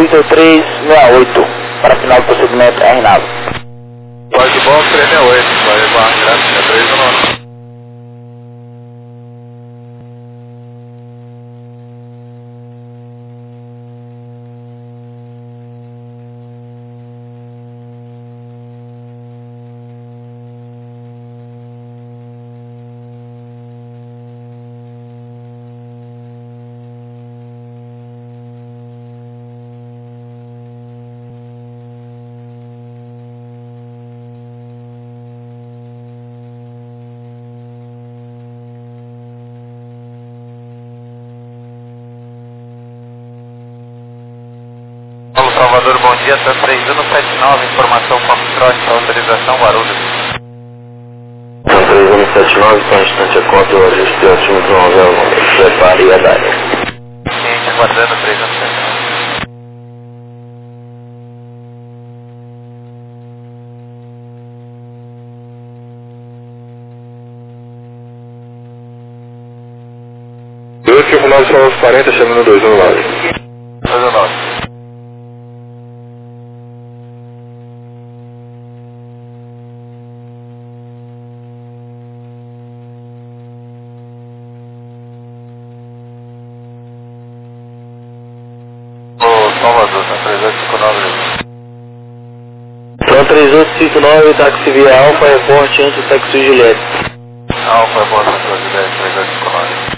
Victor 368, para final do procedimento R9. Pode bom 368, vai levar, graças a 3 ou não. Salvador, bom dia, tá 3179, informação Foxtrot, autorização Guarulhos. 3179, está em instante a conta, o ajuste altímetro 90, prepare e a dália. Cliente aguardando 3179. Eu tive 940, chamando 219. 219. Salvador, tá 3859. Então 3859, táxi via Alfa, reporte antes do táxi Juliette. Alfa, reporte antes do Juliette, 3859.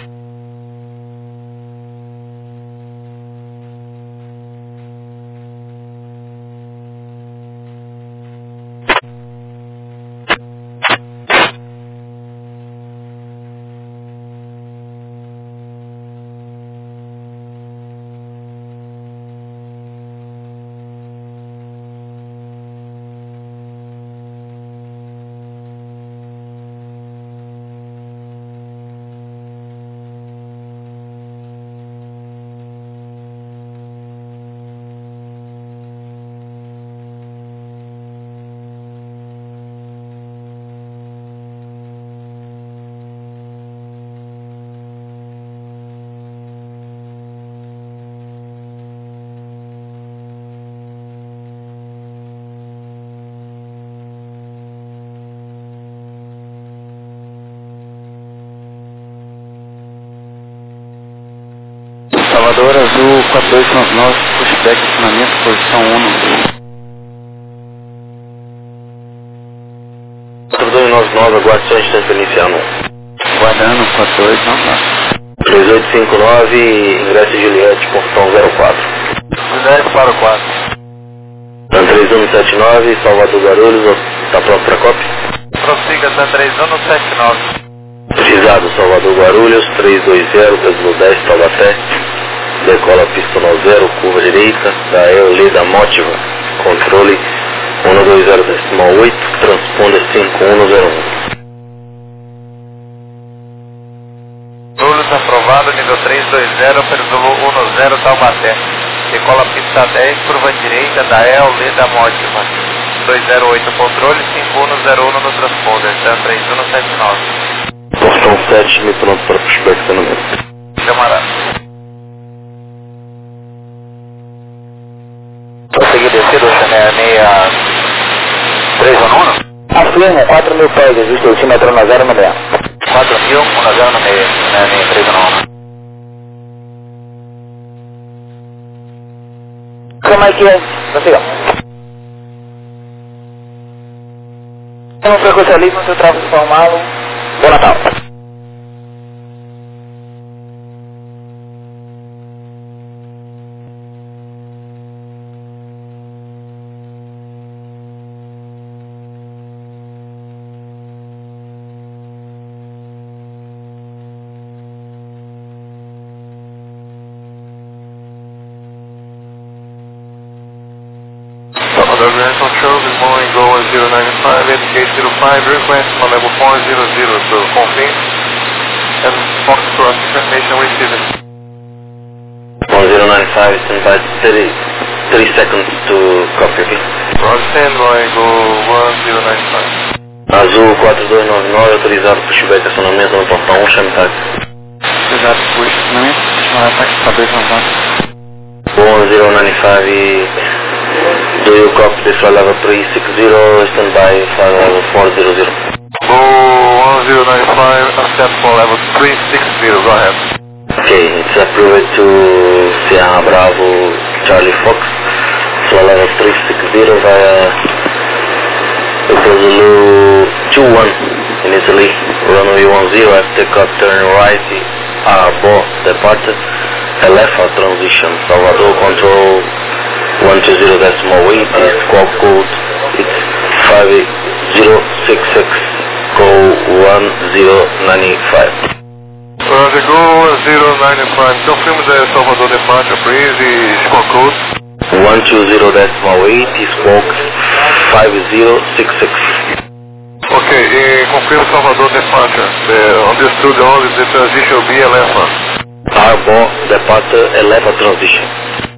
Salvador, Azul 4299, pushback, acionamento, posição 1 no 4299, aguarde só instante inicial, não. Guardando 4299. 3859, ingresso Juliette, portão 04. Juliette para o 4. Então 3179, Salvador Guarulhos, está pronto para cópia? Prossiga, tá 3179. Precisado, Salvador Guarulhos, 320, peso 10, Taubaté. Decola pista 90, curva direita, da Eolida Motiva, controle 120.8, transponder 5101. Guarulhos aprovado, nível 320, Perzulo 10, Taubaté. Decola pista 10, curva direita, da Eolida Motiva, 208, controle 5101 no transponder, tá 3179. Portão 7, me pronto para pushback estacionamento. Camarada. Prosseguir descido, Chanel 63 Afirmo, 4.000 pés, existe altímetro 1096. 4.000, 1096, Chanel 63 Como é que é? Prossiga. Temos frequência livre no seu tráfego formal. Bom Natal. Salvador Grand Control, good morning, Goa 095, indicate 05, request on level 400, so confirm, and Foxtrot, information received. 1095, stand by 30 seconds to copy, okay? Roger, standby, go 1095. Azul 4299, autorizado pushback estacionamento no portão 1, chame táxi. Exato, push, não é? Chamar táxi, cabeça na vaga. 1095, do you copy this flight level 360, stand by flight level 400. Go 1095, accept for level 360, go ahead. Okay, it's approved to Sierra Bravo Charlie Fox, flight level 360 via Hotel Zulu 21 in Italy, runway 10, after cut turn right, Arbo departure, LFA transition, Salvador control 120.8, squawk code, it's 5066, go 1095. Roger, go 1095, confirm the Salvador departure, please, squawk code. 120.8, squawk 5066. Okay, confirm Salvador departure. Understood only the transition will be LFA. Arbo departure, LFA transition.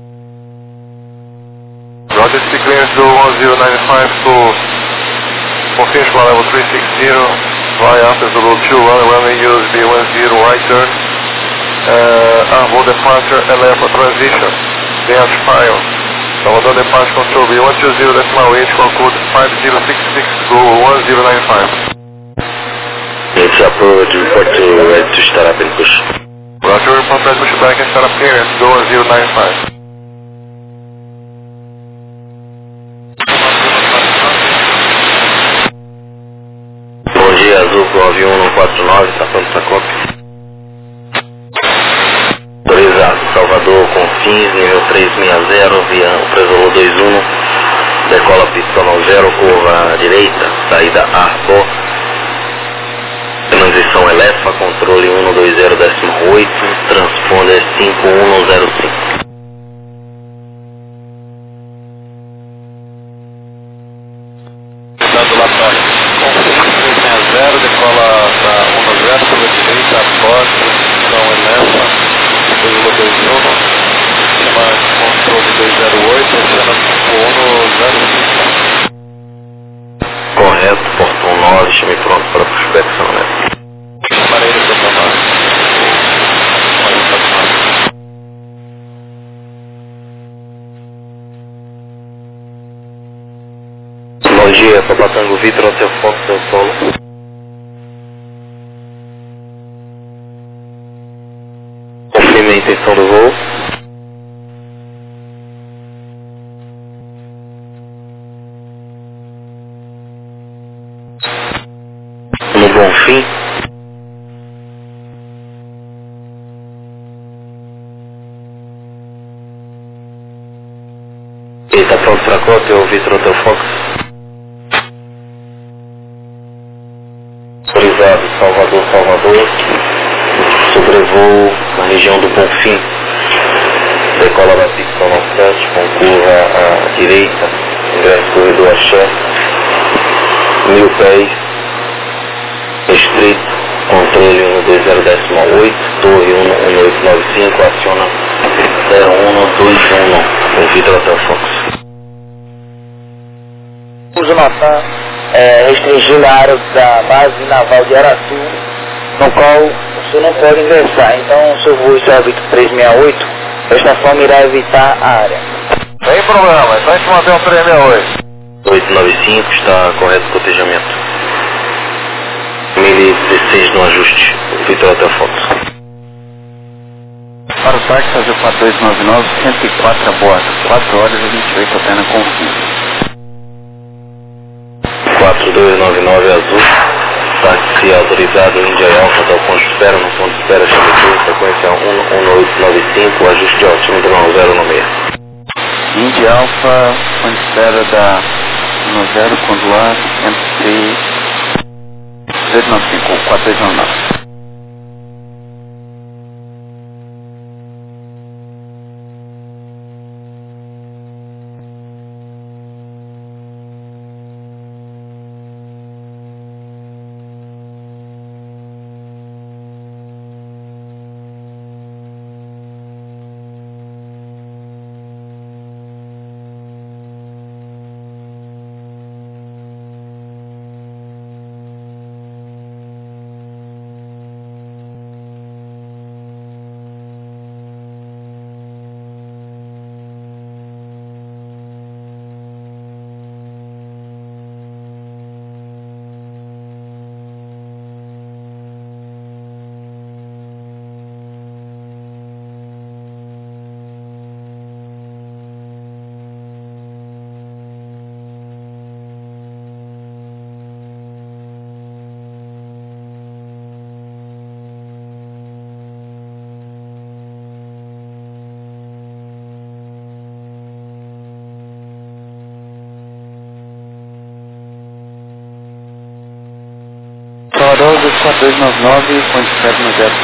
Roger, clearance go 1095 to confirm flight level 360, via after Zulu 21, runway USB 10, right turn. Arbo departure, LFA transition. Dash file. Salvador departure control B 120.8, call code 5066, go 1095. It's approved, report to ready to start up in push. Roger, report that push back and start up clearance, go 1095. Bom dia, Azul, pro avião 149, está pronto para cópia. Autorizado, Salvador, Confins, nível 360, via Presolô 21, decola pista 90, curva à direita, saída Arbo, transição Elefa, controle 120.8, transponder 5105. Estado lá para Confins 360, decola para 10, curva direita, Arbo, transição Elefa. Presolô 21, chama controle 208, cena 5105. Correto, portão 9, chame pronto para prospecção, né? Chamarei ele portão 9. Bom dia, Papatango Vitor, Hotel Fox, São Paulo. Confirme a intenção do voo. No Bonfim. Ele está pronto para a cópia, o Vitor Hotel Fox. Autorizado, Salvador, sobrevoo na região do Bonfim. Decola da pista 97, com curva à direita, ingresso corredor Axé, 1000 pés, restrito, controle 120.8, torre 11895, aciona 0121, com Vitor Hotel Fox. Uso Natan, restringindo a área da base naval de Aratu, no qual o senhor não pode ingressar. Então, o seu voo está Vitor 368, desta forma irá evitar a área. Sem problema, então a gente mantém o 368. 895 está correto o cotejamento. 1016 no ajuste, Vitor Hotel Fox. Para o táxi, fazer o 4299, 104 a bordo, 4 horas e 28 até na Confins. 4299 azul, táxi autorizado Índia e Alfa, no ponto de espera, chame tudo, frequência 11895, ajuste de altímetro 9096. Índia Alfa, ponto de espera da 10, condular, MC 295, 4299. Salvador, 4299, ponte 7 no 0.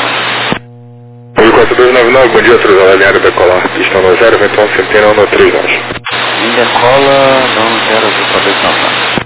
4299, bom dia, 3 horas, alinhado decolar, pista no 0, eventual centena no 3 horas. Decola, não 0, 4299.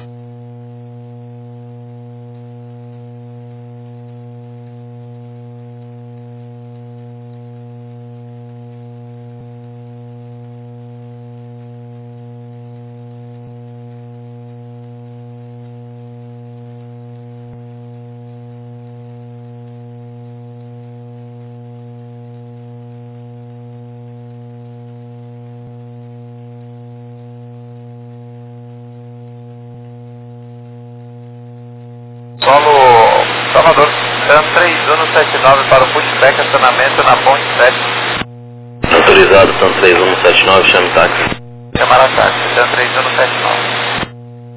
Solo Salvador, TAM 3179 para o pushback, acionamento na ponte 7. Autorizado, TAM 3179, chame táxi. Chamar a táxi, TAM 3179.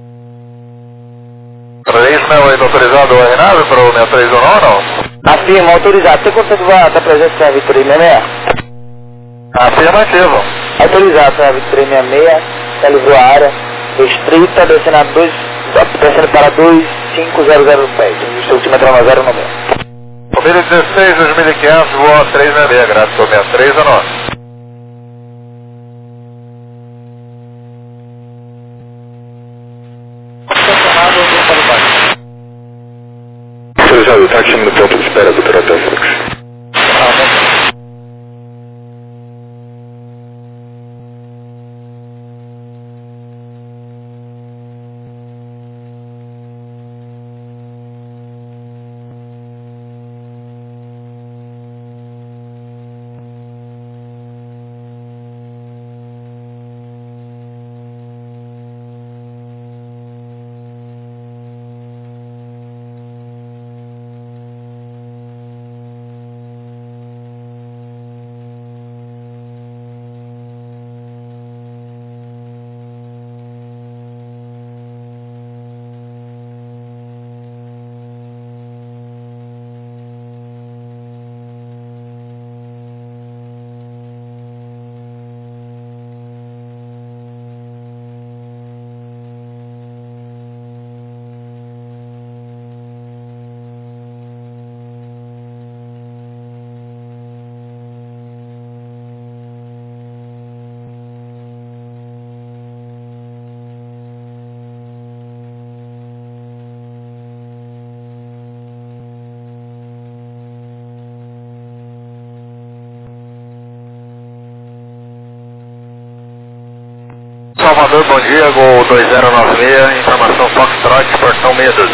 368 autorizado, o Renato, para o 619? Afirma, autorizado. Você consegue estar presente com a Vitória 66? Afirmativo. Autorizado, com a Vitória 66, já livrou a área restrita, descendo para 25000 pés. O ultímetro é 0 no meio. Família 16, 2500, voa 366, graças ao 63 a 9. Autorizado, táxi no ponto de espera, doutor Atenção. Salvador, bom dia, Gol 2096, informação Foxtrot, portão 612.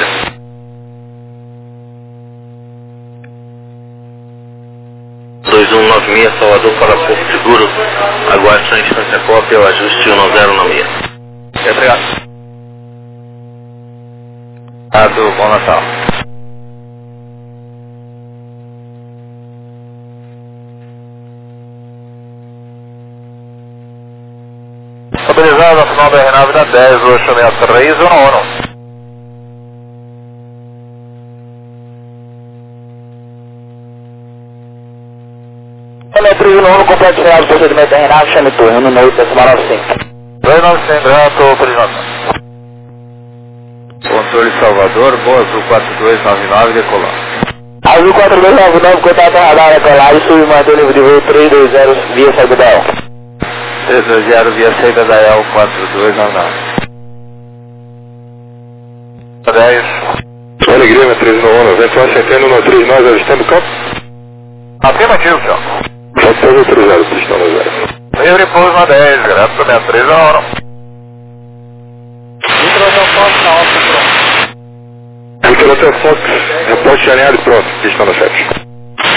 Salvador para Porto Seguro, aguarde sua instância cópia, o ajuste 1096. Obrigado. Bom Natal. Estabilizado a final da R9 da 10, o chamei 311. Olha, 311, completo final do procedimento da R9, chame torre, no 8,95. 295, grato, prisão. Controle Salvador, Boa Azul 4299, decolar. Azul 4299, contato radar decolar e submanter livre de voo 320 via saída da EL. 320 via saída da EL 4299. 10. Alegria, 391, eventual centena no 3, nós ajustando o campo. Afirmativo, senhor. Já está autorizado, pista no 0. Livre pouso na 10, grato, 63 a hora. Vitor Hotel Fox, reporte alinhado e pronto, pista no 7.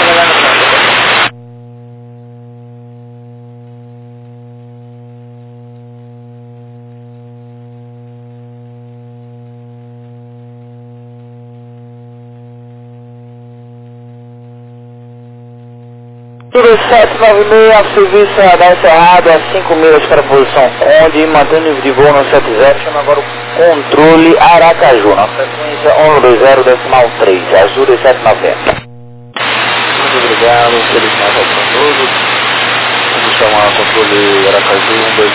Tudo 796, serviço da encerrado a 5 milhas para a posição Conde, mantendo livre de voo no 70, chama agora o controle Aracaju, na frequência 120,3, Azul 2790. Muito obrigado, feliz Natal para todos. Vamos chamar o controle Aracaju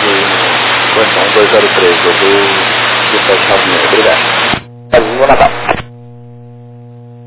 1203, Azul 2790. Obrigado. Azul Natal.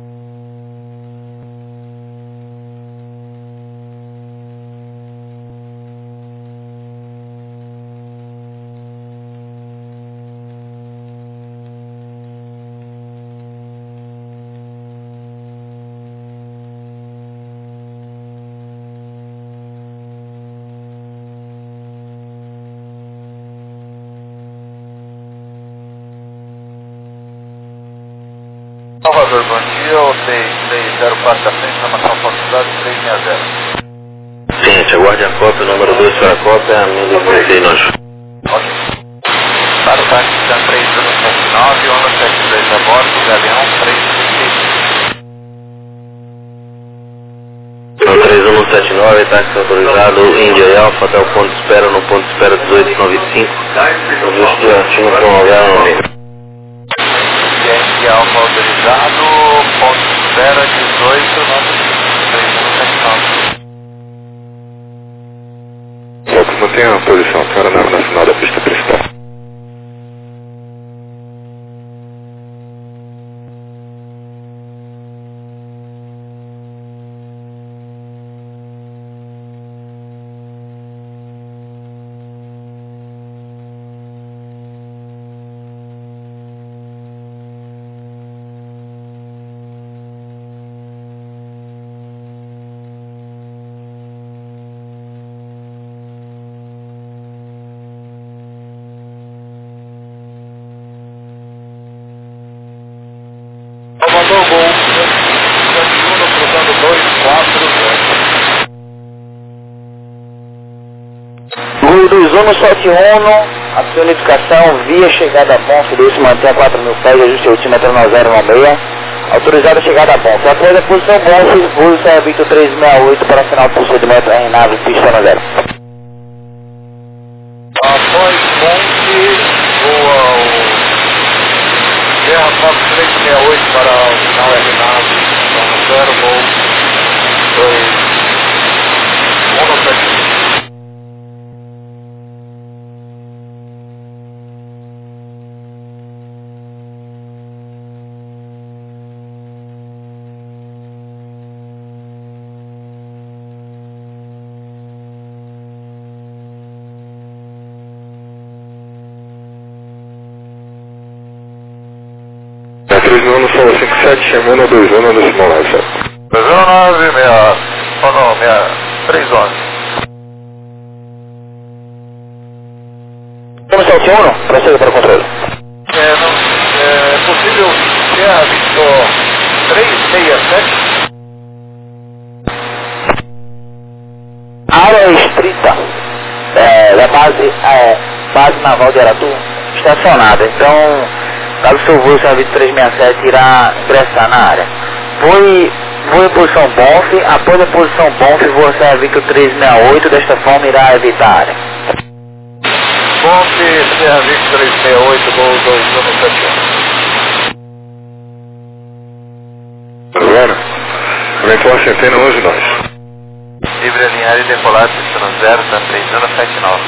Salvador, bom dia, o 6304 da frente, informação falsidade 360. Ciente, aguarde a cópia, número 2 para a cópia, a 1039. Ok. Para o táxi da 3179, 172 a bordo, Galeão 336. No 3179, táxi autorizado, Índia Alfa, até o ponto de espera, no ponto de espera 1895, no visto do artigo prolongado no nível. Índia Alfa autorizado, ponto de espera 1895, 3179. Lopes, mantenha a posição, senhora nave nacional da pista principal. Salvador, gol 21, cruzando 240. Gol 2171, acione educação, via chegada a ponto, se mantém a 4.000 pés, ajuste altímetro 096, autorizado a chegada a ponto. Após a posição Bonfim, voo Serra Victor 368 para final do procedimento em nave pista no 0. Após ponte, voa o Serra Fox 368 para o final R-Nave, então 0, gol 2171. Na 39 Solo 57, chamando a 21 no Simão Live, certo? 209, 311. Temos 71, prossiga para o controle. É possível Serra Victor 367? Área estrita da base naval de Aratu estacionada, então caso o seu voo Serra Victor 367 irá ingressar na área. Voe em posição Bonf, após a posição Bonf, voa Serra Victor 368, desta forma irá evitar a área. Ponte Serra Victor 368, gol 2171. Agora, eventual centena 11 nós. Livre alinhar e decolar, pistão 0, da 3079.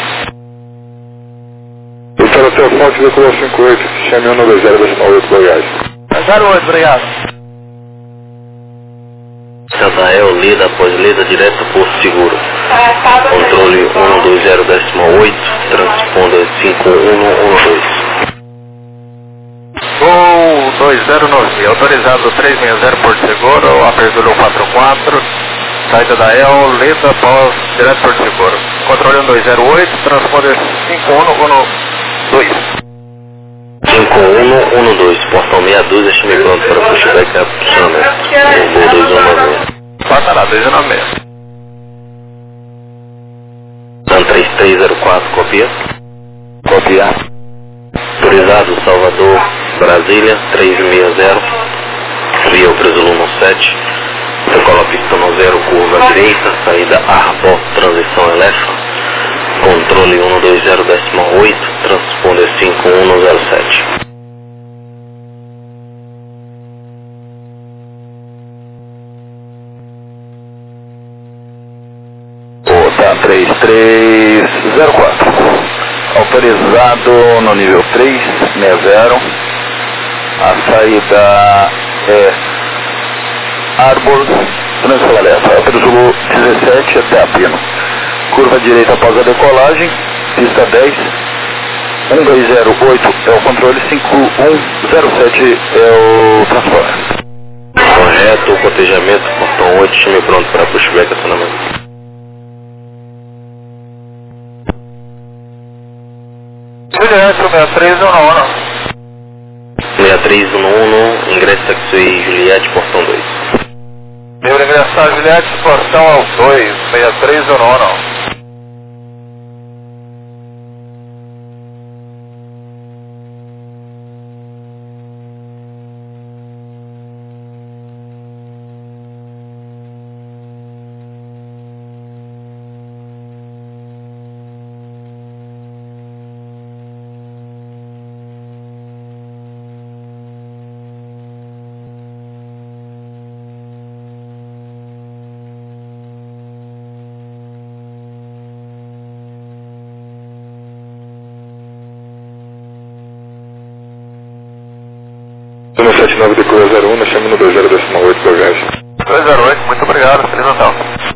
Doutor Hotel Fonte, decolou 58, chame 190 decimal 8 Goiás. 08, obrigado. Santael, lida após lida, direto Porto Seguro. Controle 120 decimal 8, transponder 5112. Gol 209, autorizado 360 Porto Seguro, apertura 44, saída da El, lida após direto Porto Seguro. Controle 1208, transponder 5112. 5112, portão 62, estive pronto para pushback a funcionamento. Gol 219. Passa lá, 296. Dan 3304, copia. Copiar. Autorizado Salvador, Brasília, 360. Via o Presumo 17. Decola pista no 0, curva à direita. Saída Arbó, transição Elefa. Controle 120 decimal 8, transponder 5107. Da 3304. Autorizado no nível 360. A saída é Arbor, transição Elefa. Presumo 17 até a Pino. Curva direita após a decolagem, pista 10, 1208 é o controle, 5107 é o transponder. Correto, cotejamento, portão 8, time pronto para pushback, acionamento. Juliette, 63 ou não? 63 6311, ingresso taxi Juliette, portão 2. Livre ingressar Juliette, portão ao 2, 6311. No 79 decora 01, nós chama no 20.8 para viagem. 208, muito obrigado, Feliz Natal.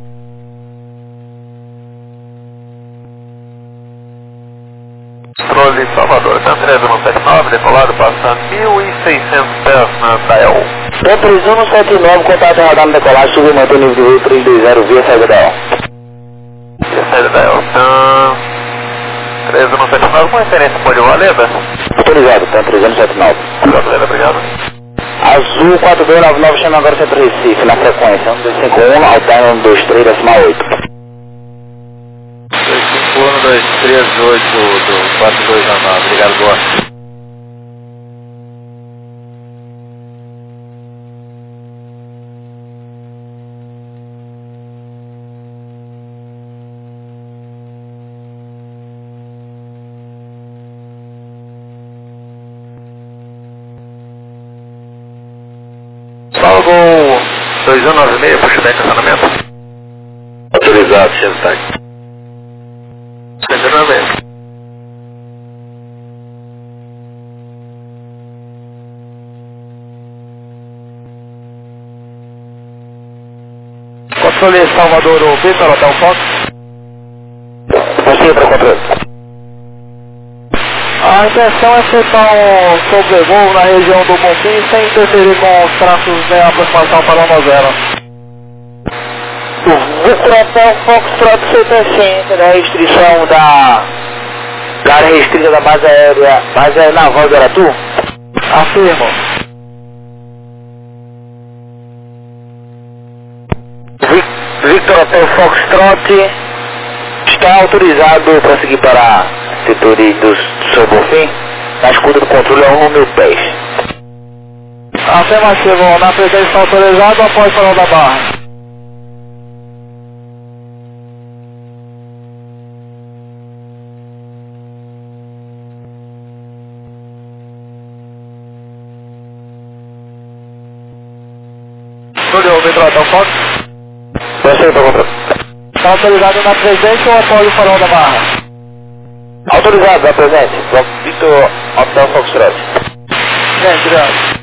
Controle Salvador, Sandresa no 79, decolado, passa 1.600 pés na Dael. Tom 3179, contato radar no decolagem, subiu e mantém o nível de voo 320 via saída da El. Via saída da El, 3179, com referência pode Valeda? Autorizado, Tom 3179. Valeda, obrigado. Azul 4299, chama agora Centro Recife, na frequência 1251, alterna 123, decimal 8. 251, 238 do 4299, obrigado, boa. Salvo 2196, puxa bem estacionamento. Autorizado, Chevrolet. 2196. Controle Salvador, o Vitor, Hotel Fox. Você para o controle. A intenção é efetuar um sobrevoo na região do Bonfim sem interferir com os traços de aproximação para o Nozero. Victor Hotel Foxtrot, você está ciente da restrição da área restrita da base aérea naval de Aratu? Afirmo. Victor Hotel Foxtrot está autorizado para seguir para setor do seu Bonfim, na escuta do controle é 1.000 pés. Afirmativo, na presença autorizado após farol da barra. Controle, Vitor Hotel Fox. Você para o controle. Está autorizado na presença ou após o farol da barra? Autorizado, da presente. Victor Hotel Foxtrot. Gente, obrigado.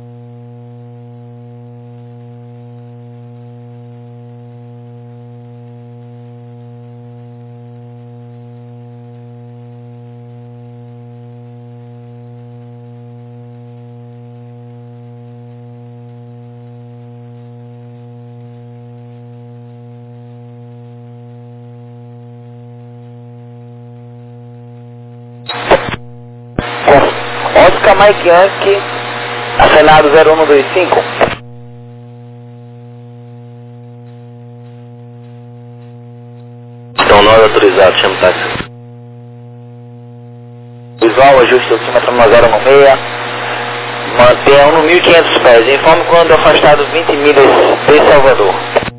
Oscar Mike Yankee, acenado 0125. Então, nós autorizado, chama o táxi. Visual, ajuste altímetro no 016. Mantenha no 1.500 pés. Informe quando afastado 20 milhas de Salvador.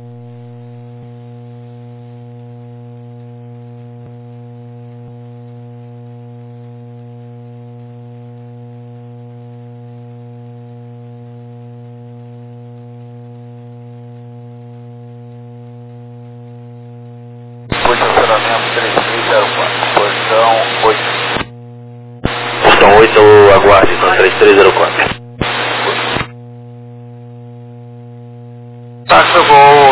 Posicionamento 3304, posição 8. Portão 8, aguarde, então 3304. Táxi voo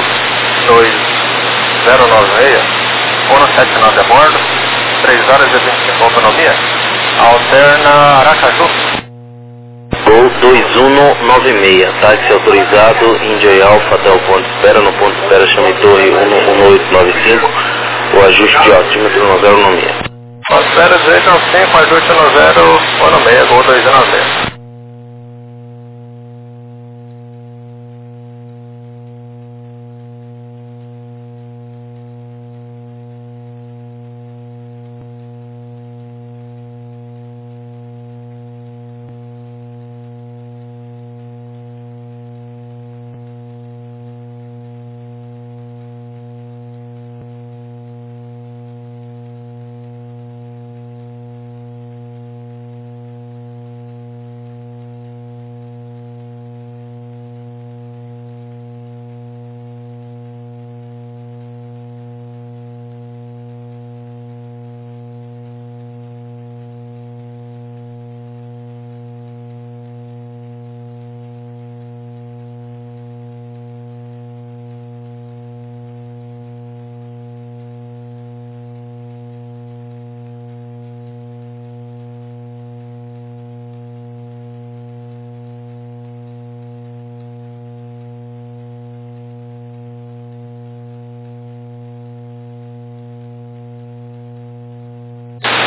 2096, 179 a bordo, 3 horas e 25 autonomia, alterna Aracaju. Gol 2196, táxi autorizado, India Alpha até o ponto de espera, no ponto de espera chame torre 11895, o ajuste de altímetro no 096. Ponto 0 direito ao 5, ajuste no 016, Gol 296.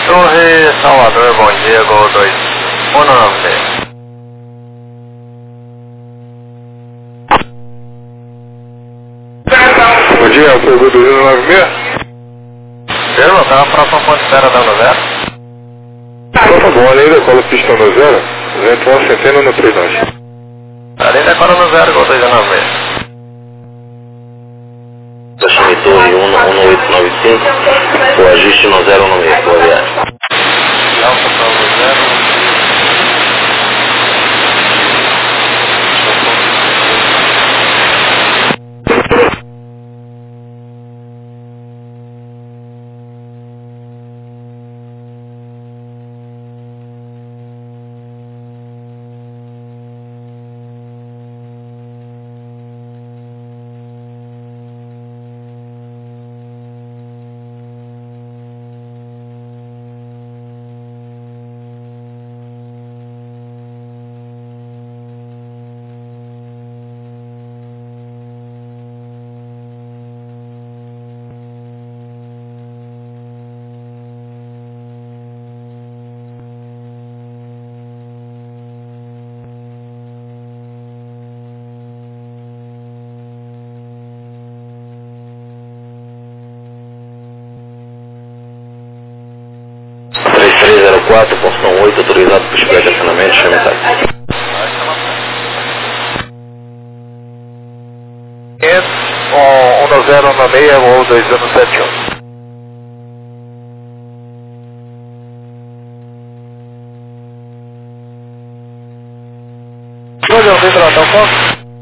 Torre, Salvador, bom dia, Gol 2196. Bom dia, Alto Gol 2196. Firma, tá na próxima ponte espera da 0. Tá bom, além da cola pista no 0, vento 1 centena no 39. Além da cola no 0, Gol 296. Assume Torre 1895, o ajuste no 096, boa viagem. Alfa Paulo 0. Porção 8, autorizado para os estacionamento, chama táxi. 1096 ou 2171. Olha, o Vitor Afonso.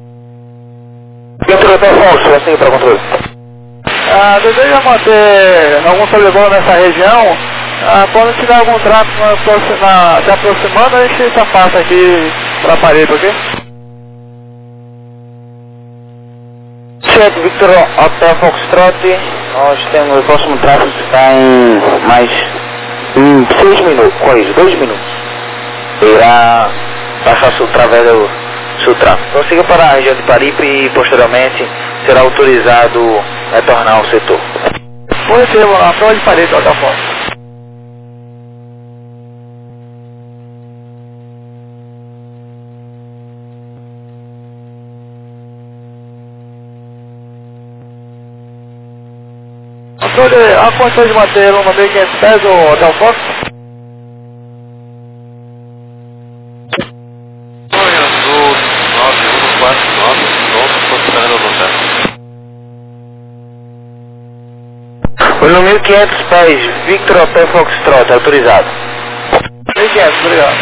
Vitor Afonso, você aí para controle. Deseja manter algum sobrevoo nessa região? Quando tiver algum tráfego se aproximando, a gente se afasta aqui para a parede, ok? Certo, Victor Hotel Foxtrot, nós temos o próximo tráfego que está em mais 6 minutos, corrija, 2 minutos. Irá passar através do seu tráfego. Prossiga para a região de Paripe e posteriormente será autorizado retornar ao setor. Foi a prova de parede, Hotel Fox. A condição de manter uma 1.500 pés o Hotel Fox? Torre Azul 9149, pronto, posicionando o hotel. O 1500 pés, Victor Hotel Foxtrot, autorizado. 1500, obrigado.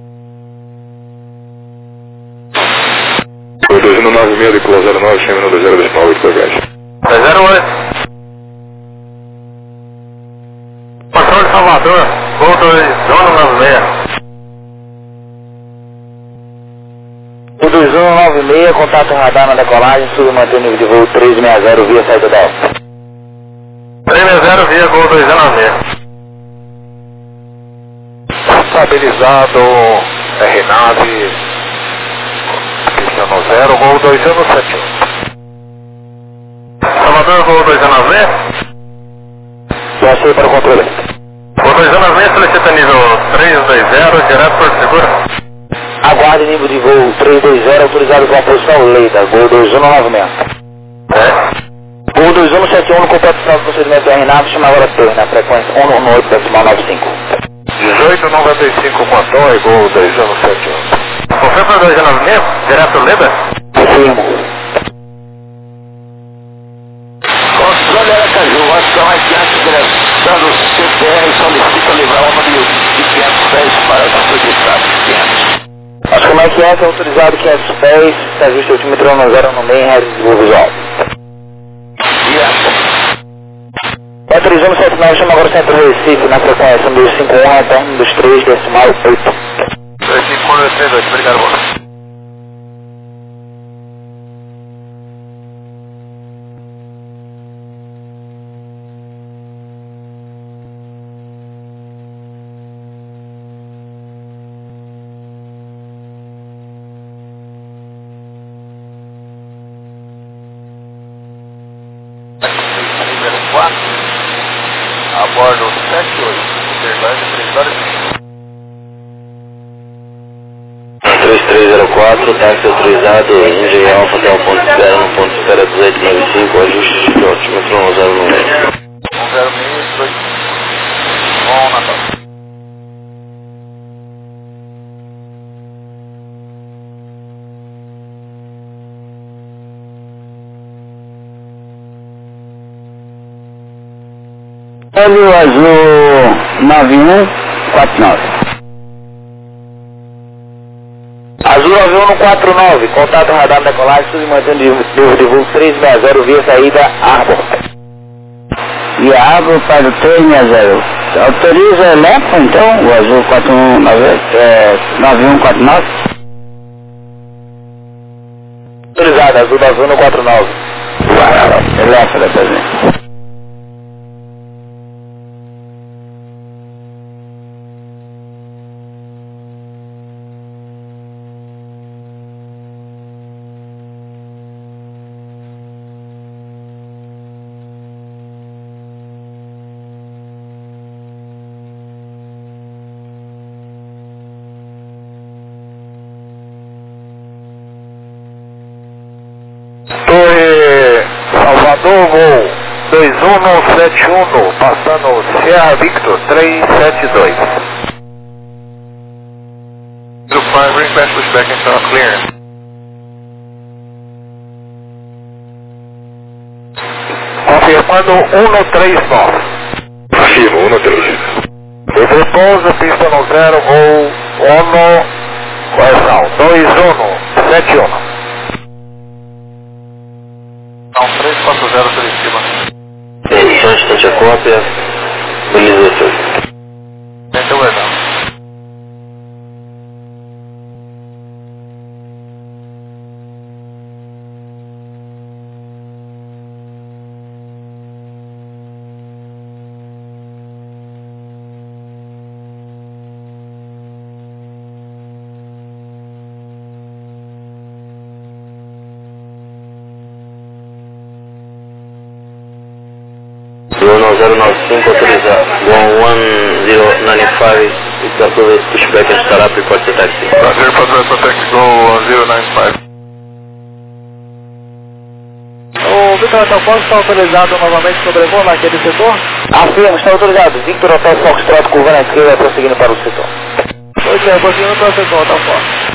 Gol 2196, decola 09, chama no 2028, boa viagem. 208. Controle Salvador, Gol 2196. O 2196, contato radar na decolagem, submanter o nível de voo 360 via saída da Alfa. 360 via Gol 296. Estabilizado, RNAV, Cristiano 0, Gol 2171. Salvador, Gol 296. Passei para o controle. Gol 296 solicita nível 320, direto por seguro. Aguarde nível de voo 320, autorizado com a posição Leida, Gol 2196. Gol 2171 no completo final do procedimento RNAV, chama agora torre na frequência 118.95. 1895 com a torre, Gol 2171. Confirma para 296, direto Leida? Confirmo. Controle Aracaju, ação adiante, direção do CTR, solicita livrar uma de 500 pés para a solicitar 500. Mas como é que é autorizado 500 pés, se ajuste o altímetro no 0 no meio em rede de voo visual. É 3179, chama agora o centro do Recife, na frequência 251, retorno dos 3, decimal 8. 251, obrigado, boa. A bordo 78, Uberlândia. 3304, táxi autorizado, Engenho Alfa até o ponto de espera, no ponto de espera 1895, ajuste de altímetro 109. 106, bom Natal. Óleo azul 9149. Azul 9149, contato radar decolagem, tudo mantendo nível de voo 360 via saída Arbor. Via Arbor para o 360. Autoriza elétrico então, o azul 9149? Autorizado, azul 9149. Elétrico, presente. Salvador, voo 2171, passando Sierra Victor 372. Do 5, bring back pushback and clear. Confirmando 139. Afirmo, 139. Repouso, pista no 0, voo 1, correção, 2171. Não, 340 Curitiba. Só um instante a cópia, beleza, senhor. Então, legal. Zero 095 autorizado. 1095, it's approved pushback and start up, report the taxi. Roger, Padre, protect, go 1095. O Victor Hotel Fox está autorizado novamente sobrevoo naquele setor? Afirmo, está autorizado. Victor Hotel Foxtrot, curva na esquerda, prosseguindo para o setor. Pois é, prosseguindo para o setor, Hotel Fox.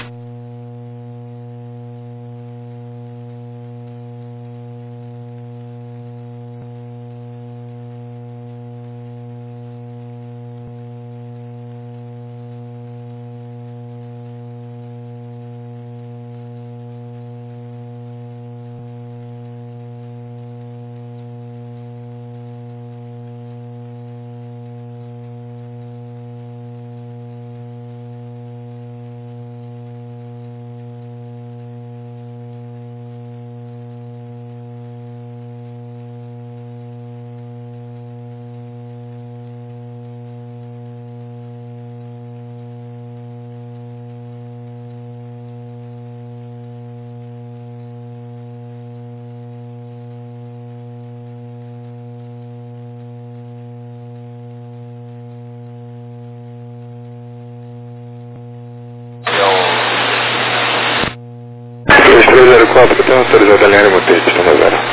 Quatro, tem autorizado a linha mutante, não vai dar.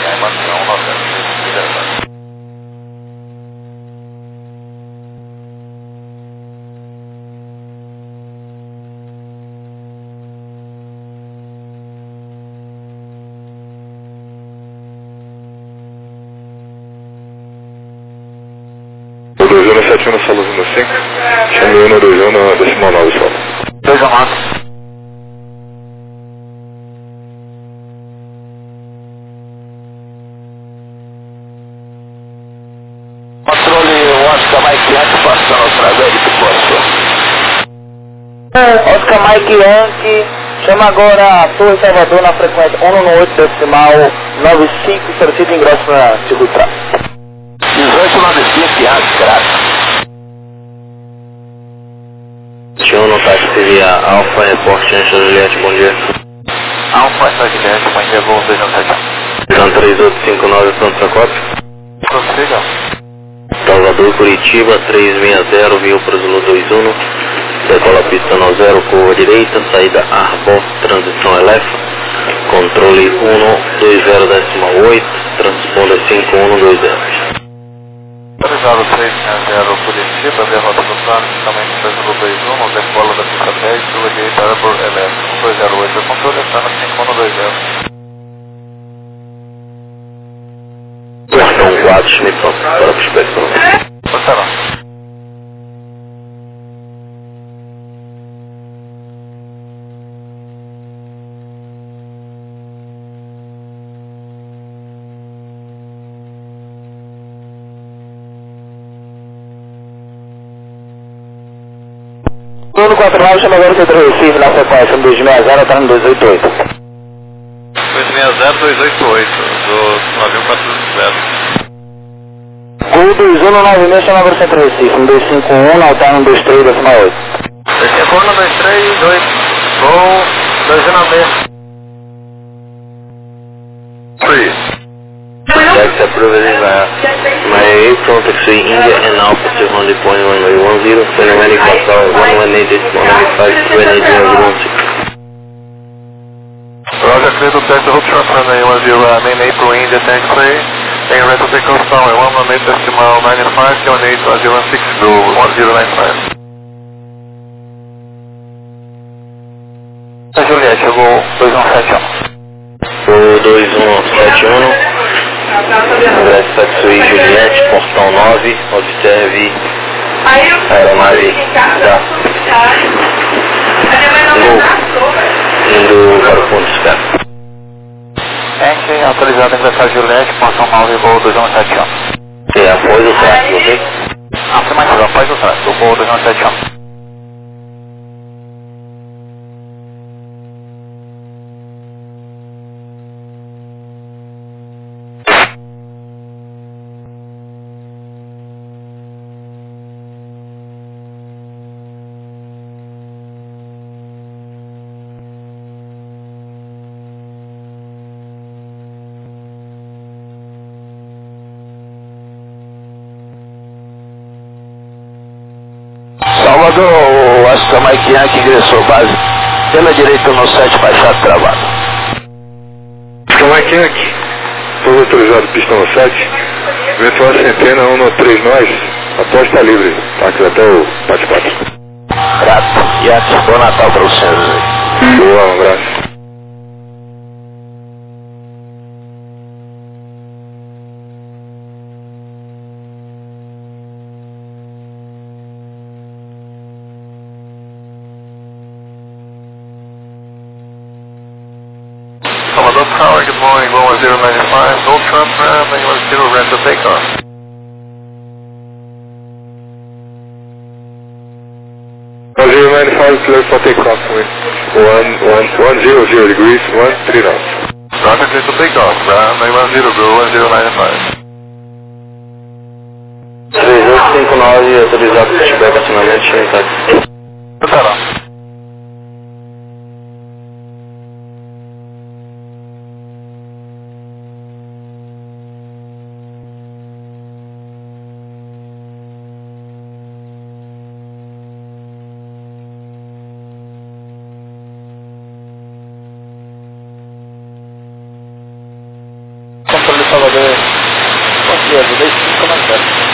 O 2171 solo 05, chame 121 decimal 9 solo. 2 a 9. Oscar Mike Yankee, chama agora a Torre Salvador na frequência 118 decimal 95, solicita ingresso na circuito tráfego. 1895 Yankee, graças. No táxi via Alfa, reporte Ancha Juliette, bom dia. Alfa, Ancha Juliette, bom dia, voo 297. Então 3859, pronto para cópia? Prossiga. Tá Salvador, Curitiba, 360, viu para Zulu 21, decola pista no 0, curva direita, saída Arbor, transição Elefa, controle 120,8, transponder 5120. Autorizado 360 Curitiba, via rota do trânsito, também para Zulu 21, decola da pista 10, curva direita, Arbor, Elefa, 208, controle está no 5120. Questão 4, Schmidt, para o espectro. Você lá. Bruno 49, chama agora o Centro Recife, na sequência, 260, tá no 288. 260-288, do navio 400. Gol 2196, chama agora o Centro Recife, 251, alterno 23, décima 8. Retorno 23, 2, gol 296. 3. Taxi approved is my from taxi India and now for 200.110, Cinematic Hotel 118, 185, 28016. Roger, clear to taxi, hope transfer name 10, main April India taxi, and rental takeoff tower 118 decimal 95, 78 106, gol 1095. Juliette, chegou 2171. O 2171, ingresso taxi Juliette, portão 9, observe aeronave da Gol, indo para o ponto de escape. Gente, autorizado a ingressar Juliette, portão 9, voo 2171. E após o tráfego, ok? Afirmativo, após o tráfego, voo 2171. Salvador, o Aston Mike Yankee ingressou base pela direita no 7, baixado travado. Aston Mike Yankee, todo autorizado pista no 7, eventual centena 193 nós, aposta livre, táxi até o bate-pato. Grato, Yankee, bom Natal para os senhores aí. Boa, um abraço. Salvador Tower, good morning, 1095, Gold Trump Ram, 10 rental takeoff. Zero 95, clear for takeoff with 100 degrees, 13 knots. Roger, clear to takeoff, Ram, 910, go 1095. 3859, autorizado para estiver acionamento, táxi. Você lá. Controle Salvador, bom dia, 25 comandante.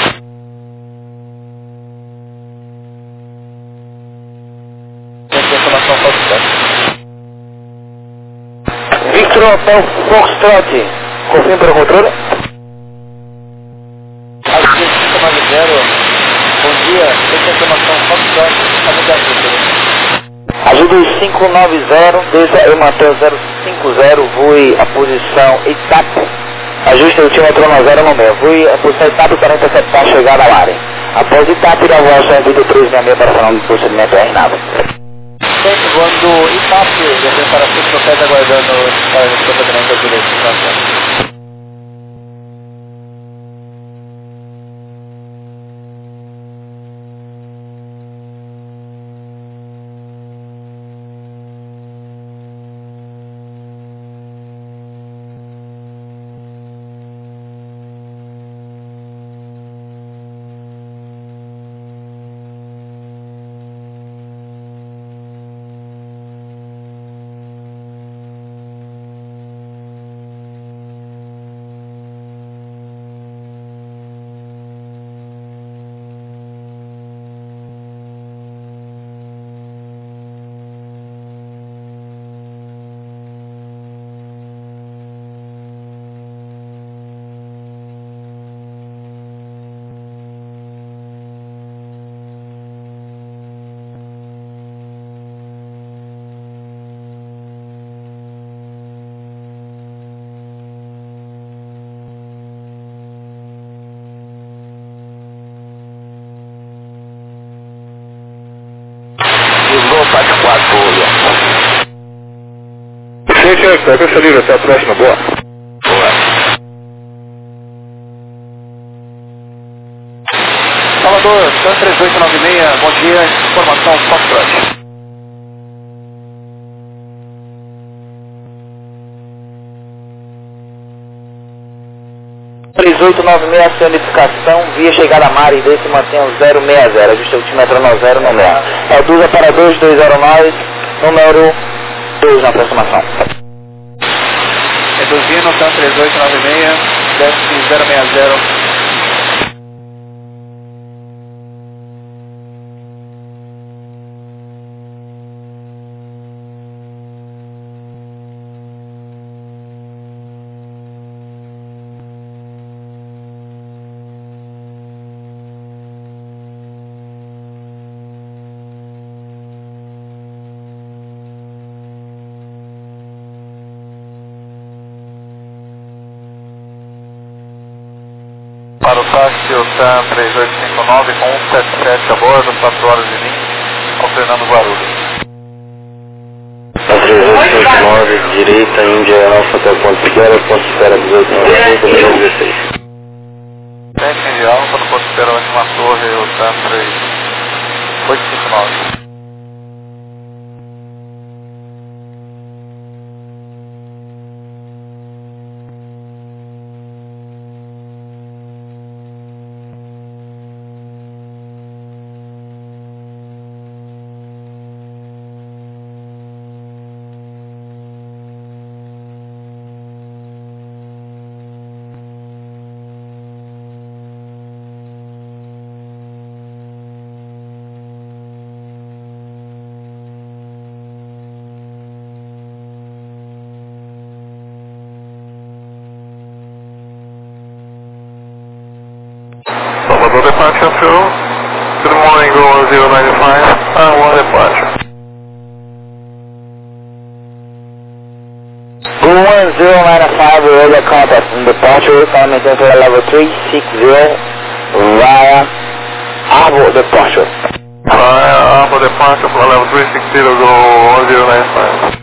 Informação falsificada. Victor Hotel Foxtrot, confirma para o controle. Azul 590, bom dia, essa informação falsificada, caminho da Victor. Azul 590, desde eu Matheus 050, voe a posição Itap. Ajuste o altímetro no 0 no meio. Voe a posição Itap 47 para chegar à área. Após Itap, irá voar só em vídeo 366 para final do procedimento R-Nave. Quando Itap, já para tudo, você aguardando para o procedimento da direita. Yankee, frequência livre, até a próxima, boa. Salvador, Sun 3896, bom dia, informação Foxtrot. Unificação, via chegada a Mari, desse mantém o 060, ajuste altímetro no 090. É Dusa para 2209, número 2 na aproximação. Reduzindo, Sun 3896, desce 060. Para o táxi, o TAM 3859 com 177 a bordo, 4 horas e 20, ao Fernando Guarulhos. 3859, direita, Índia Alfa até o ponto zero, ponto espera 1895, número 16. Tente Índia Alfa, no ponto espera última torre, o TAM 3859. Salvador departure fuel. Good morning, go 095, one departure. Go 1095, over contact from departure, climbing temporal level 360 via Arbor departure. Arbor departure for level 360, go 1095.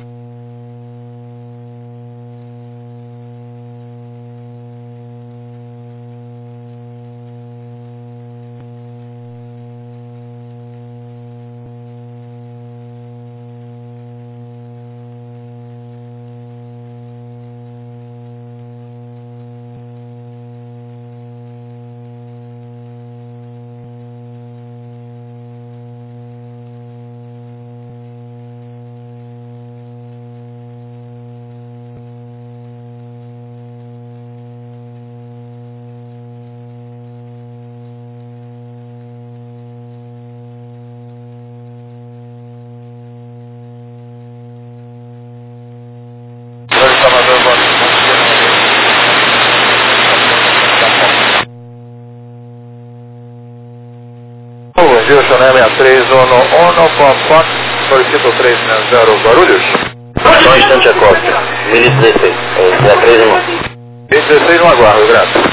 Gilson 63, Ono Fox, solicito 360 Guarulhos. Só um instante a costa, 1016, 6319. 16 no aguardo, graças.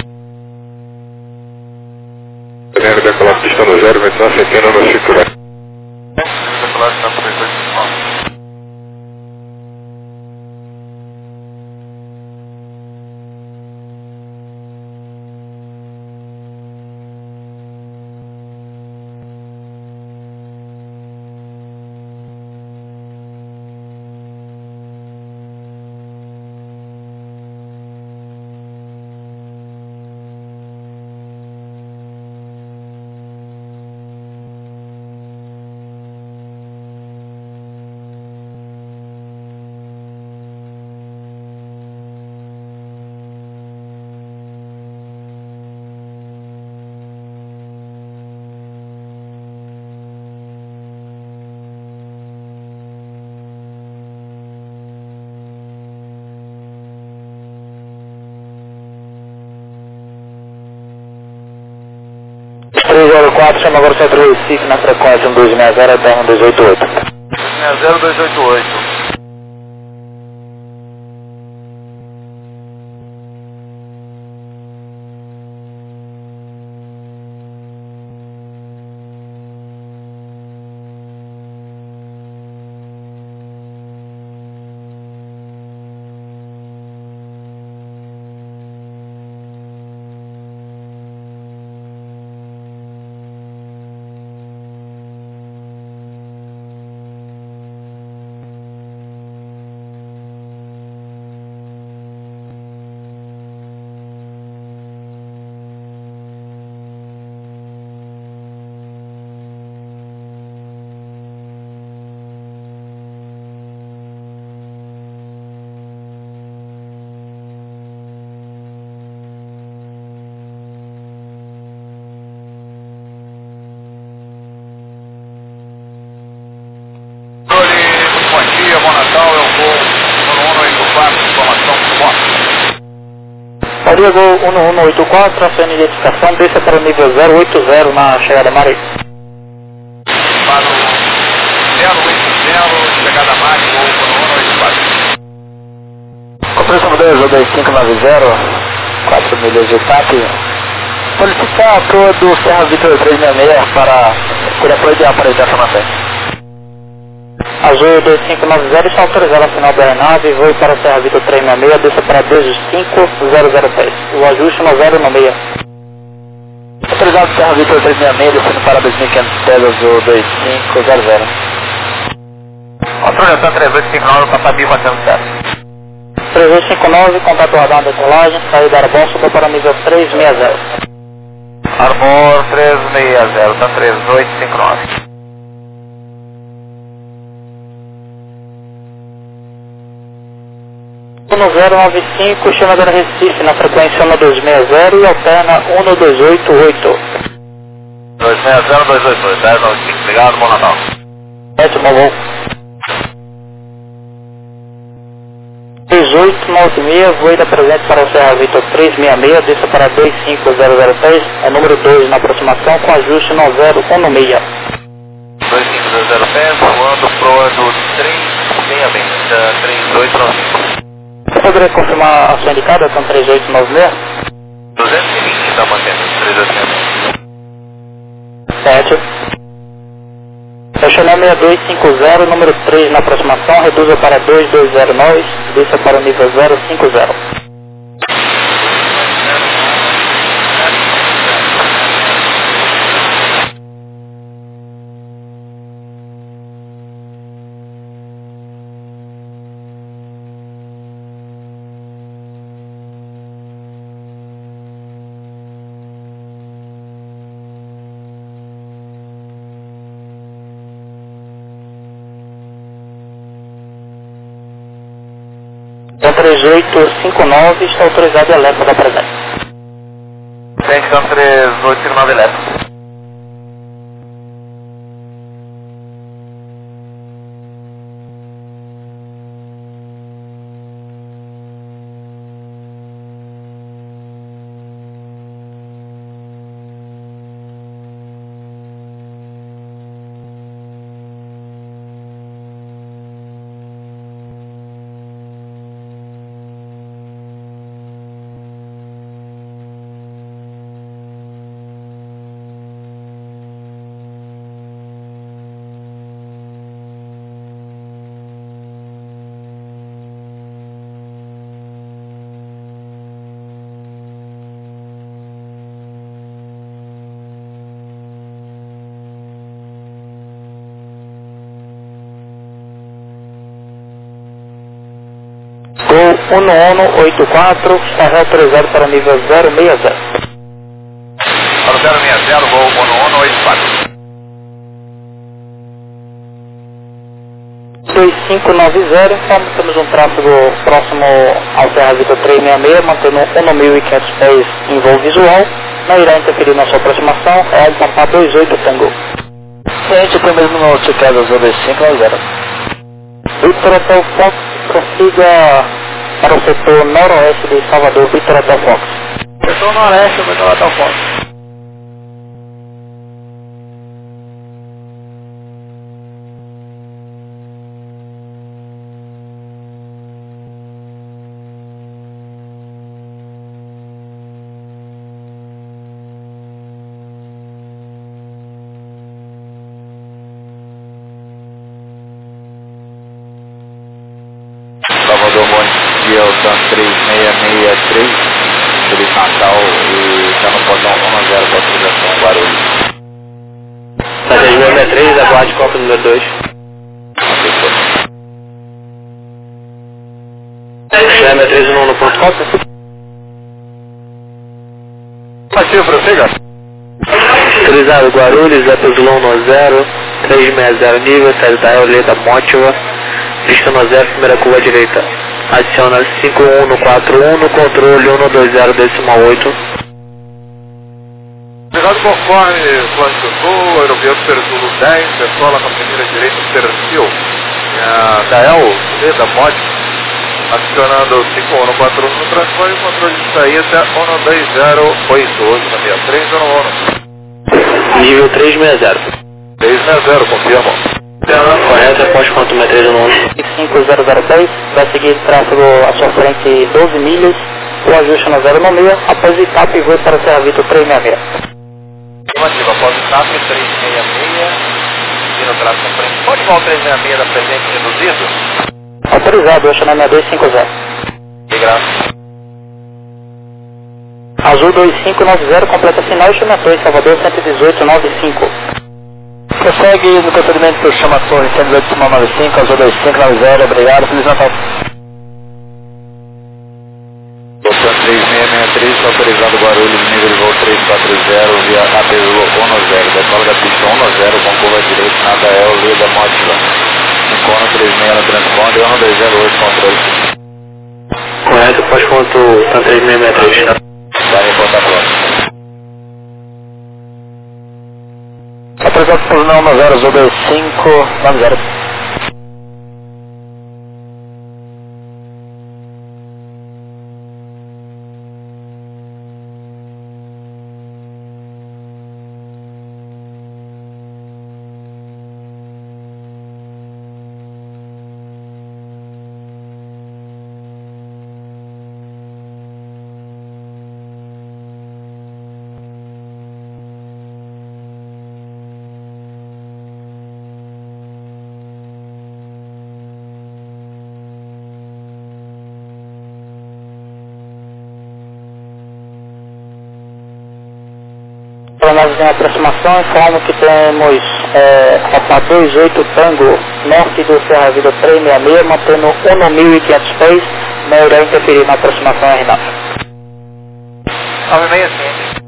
Daniel decolar pista no 0, ventana centena no cinturão. Decolar TAM 3859. chama agora o centro Recife na frequência 1260 até 1288. 1260-288. 184, informação forte. Maria Gol 1184, acione identificação, desça para o nível 080 na chegada Mari. Para o 080, chegada Mari, Gol 1184. Compreensão 2, 2590, 4 milhas de TAP. Solicitar a proa do Serra Vitor 366 para ter apoio ideal para a informação. Azul 2590 está autorizado a final da aeronave, voe para o Serra Vitor 366, desça para 25003. O ajuste no 096. Autorizado Serra Vitor 366, descendo para 2.500 pés, Azul 2500. Controle ação 3859, Papabi, batendo certo. 3859, contato radar da decolagem, saída Arbon, subiu para nível 360. Arbor 360, tá 3859. 1095, chamadora Recife na frequência 1260 e alterna 1288. 260, 288, 1095, obrigado, bom Natal. Ótimo voo. 1896, voe da presente para o Serra Vitor 366, desça para 25003, é número 2 na aproximação com ajuste no 016. 25003, voando pro do 366, 3895. Você poderia confirmar a sua indicada, são 3896? 220 está mantendo, 3896. Certo. Estacionar 6250, número 3 na aproximação, reduza para 2209, desça para o nível 050. Então 3859 está autorizado a elétrica da presente. Atenção 3859 elétrico. Gol 1184 está reautorizado para o nível 060. Para o 060, Gol 1184. 2590, então temos um tráfego próximo ao Serra Vitor 366, mantendo 1.500 pés em voo visual, não irá interferir na sua aproximação, é a Pampa 28 Tango. Ciente, primeiro no ticket azul 2590. Vitor Hotel Fox, prossiga para o setor noroeste de Salvador, Vitor Hotel Fox. Setor noroeste, Vitor Hotel Fox. Salvador, bom dia, o TAN 3663, Feliz Natal e está no portão 10 da autorização Guarulhos. Tá 3663, aguarde copa número 2. 663 no ponto copa. Ativo, prossiga. Autorizado Guarulhos, Epsilon no 0, 360 nível, saída da Eoleta Mótiva, pista no 0, primeira curva à direita. Adiciona 5141 no controle 120,8. Obrigado conforme plano do Sul, aeroviário Perzulo 10, decola com a primeira direita, perfil. Da Eoleta Mótiva. Acionando 5141 no transponder, controle de saída 12088 na 6311. Nível 360. 360, confirma. Correto, após ponto metrô no 5006, vai seguir tráfego à sua frente 12 milhas, o ajuste no 0 no meio, após o TAP e voo para o Serra Vitor 366. Afirmativa, após o TAP 366, seguindo o tráfego à frente. Pode igual 366 da presente reduzido? Autorizado, Ocean 6250. De graça. Azul 2590, completa final, Chama Torre, Salvador 11895. Prossegue no procedimento por Chama Torre 11895, Azul 2590, obrigado, Feliz Natal. Botão 3663, autorizado Guarulhos, nível de voo 340, via Abelô 10, decola da pista 10, com curva direita, nada é o Lida Mótiva. Encono 36 no transponder, 1208, controle. correto, após ponto 363. Vai reportar próximo. Autorizado por não 10, Azul 2590. Para nós em aproximação, informo que temos Alfa 28 Tango, norte do Serra Vida 366, mantendo 1.500 pés, não irá interferir na aproximação R9. 965.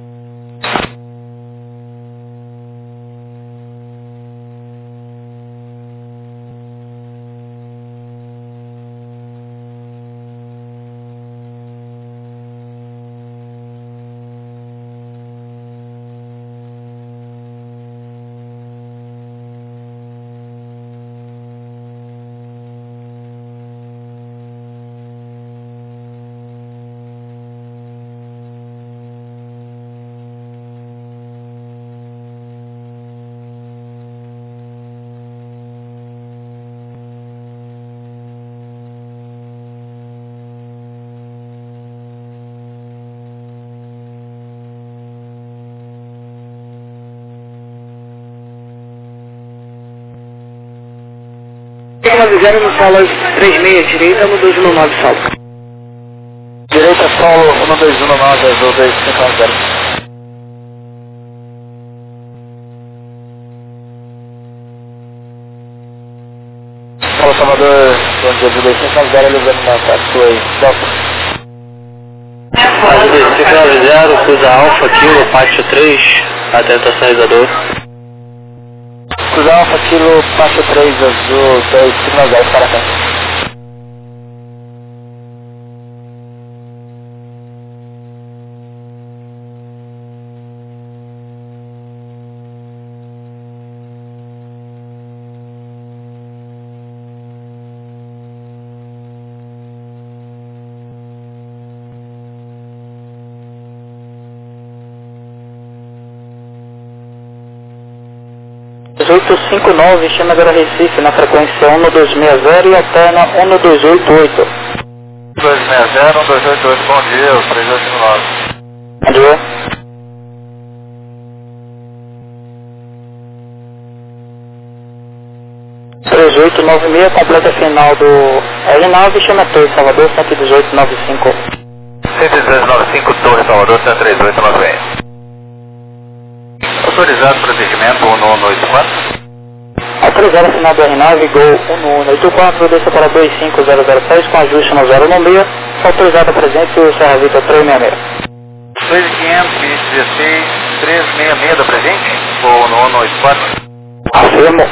Navegando no solo 36, direita, 1219 solo. Direita, solo 1219, Azul 2590. Solo Salvador, bom dia, Azul 2590, levando na sua aí. Azul 2590, cruza Alfa, Kilo, Pátio 3, atento a sinalizador. Cruza Alfa, Kilo, Pátio 3, Azul 2590, para cá. Recife. 1859, chama agora Recife, na frequência 1260 e alterna 1288. 260, 1288, bom dia, 3859. Bom dia. (3896) completa final do L9, chama Torre Salvador 11895. 11895, Torre Salvador, 13890. Autorizado procedimento 1184. Autorizado final do R9, Gol 1184, desça para 25006 com ajuste no 0 no meio. Autorizado presente o Serra Vitor 366. 2516, 366 da presente, ou no 1184. Afirmo.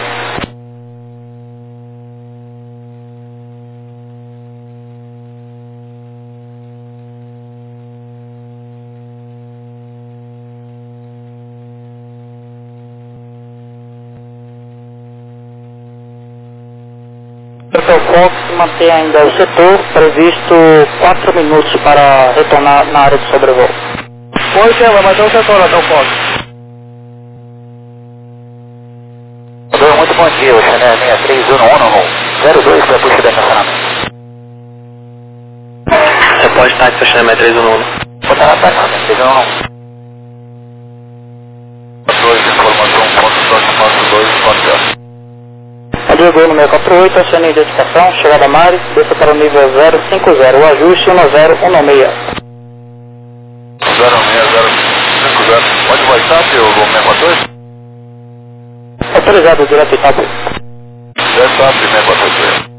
Hotel Fox mantém ainda o setor, previsto 4 minutos para retornar na área de sobrevoo. Oi, Selva, mas é o setor, Hotel Fox. Muito bom dia, o Chanel 6311 02 para puxa de estacionamento. Você pode estar com o Chanel 311. Vou estar na taxa, 311. 2, informação, ponto 2, hotel. Diego no 648, acione a identificação, chegada a Mari, desça para o nível 050, o ajuste 10196. 06050, pode WhatsApp ou 642? Autorizado direto em Itapu. WhatsApp 642.